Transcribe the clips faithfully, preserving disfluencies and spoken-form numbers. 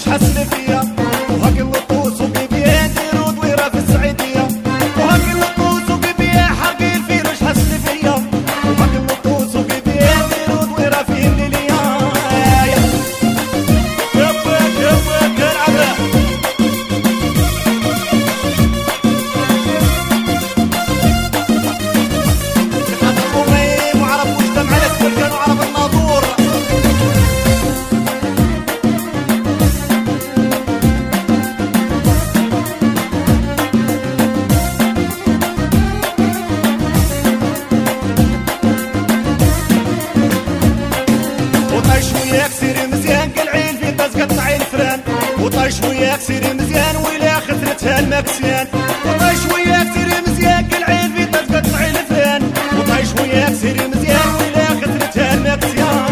حسن فيا وهاك اللطوس وبيبيا نديرو دويره في السعيديه وهاك اللطوس وبيبيا حرقي الفيل واش حسن فيا وهاك اللطوس وبيبيا نديرو دويره في الليليه يباك يباك العبها القميم وعرب مجتمع الاسكركان وعرب الناظور وطايش وياك سيري مزيان قلعين في باس قطعي الفران وطايش وياك سيري مزيان ويلا خسرتها المكسيان وطايش وياك سيري مزيان قلعين في باس قطعي الفران وطايش وياك سيري مزيان ويلا خسرتها المكسيان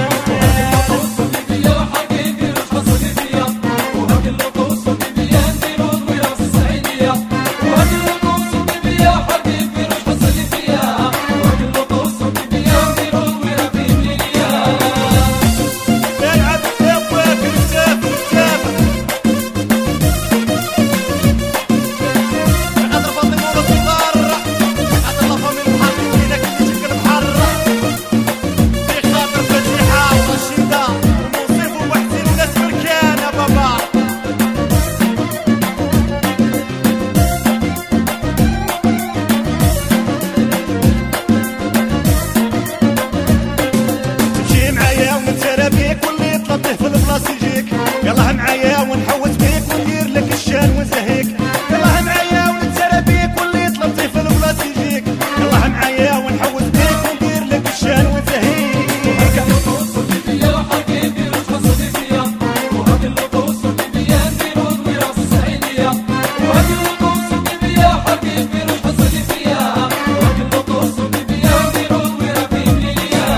يلا معايا ونحوس بيك وندير لك الشان ونزهيك يلا معايا ونتسرى بيك واللي طلبتي في البلاص يجيك يلا معايا ونحوس بيك وندير لك الشان ونزهيك وهاك اللطوس وبيبيا حبيبي واش حصلي فيا وهاك اللطوس وبيبيا نديرو دويره في السعيديه وهاك اللطوس وبيبيا حبيبي واش حصلي فيا وهاك اللطوس وبيبيا نديرو دويره في الليليه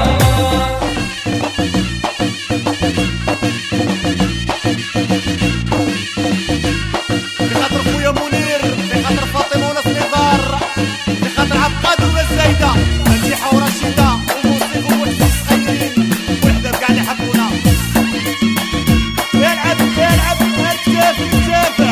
بخاطر خويا منير بخاطر فاطمه وناس نضار بخاطر عبقاد والزايده مديحه ورشيده وموسيق ووحده صغيرين وحده بكاع اللي حبونا يلعب يلعب الكتاف الكتافه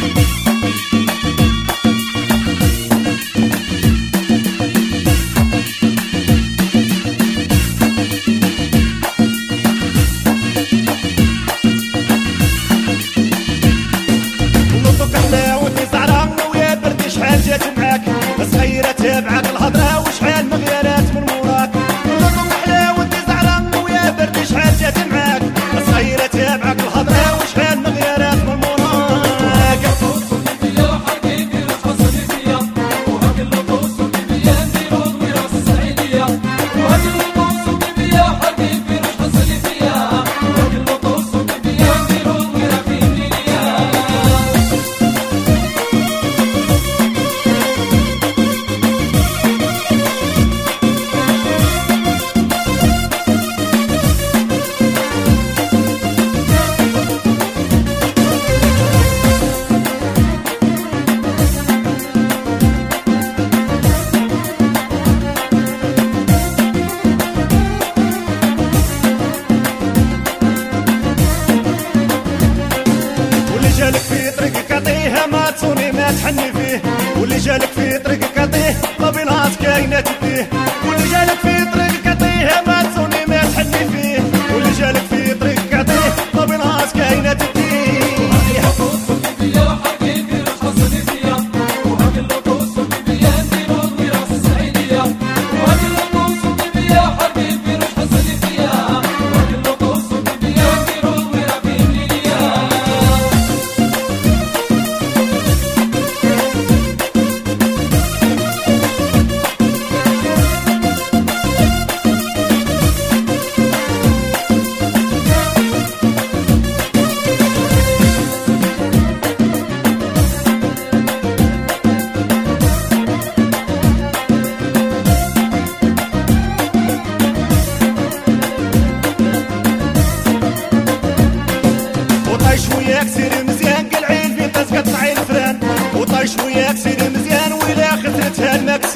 شحال جات معاك صغيرة تابعك الهضرة وشحال مغيرات من موراك نظم حلاوة زعرة ويا برد شحال جات معاك صغيرة تابعك الهضرة وشحال مغيرات من موراك اللطوس وبيبيا حبيبي واش حصلي فيا وهاك اللطوس وبيبيا نديرو دويرة في السعيدية وهاك اللطوس وبيبيا حبيبي واش حصلي فيا وهاك اللطوس وبيبيا نديرو دويرة في الليلية جالك في طريقك عطيه ما تصوني ما تحني فيه واللي جالك في طريقك عطيه ما بينهاش كاينات فيه واللي جالك في طريقك عطيه ما تصوني ما تحني فيه واللي جالك في طريقك عطيه ما بينهاش كاينات فيه وهاك اللطوس وبيبيا حبيبي واش حصلي فيا وهاك اللطوس وبيبيا نديرو دويره في السعيديه وهاك اللطوس وبيبيا حبيبي واش حصلي فيا وهاك اللطوس وبيبيا نديرو دويره في الليليه وياك سيري مزيان قلعين في طاس قطعي الفران وطايش وياك سيري مزيان ويلا خسرتها المكس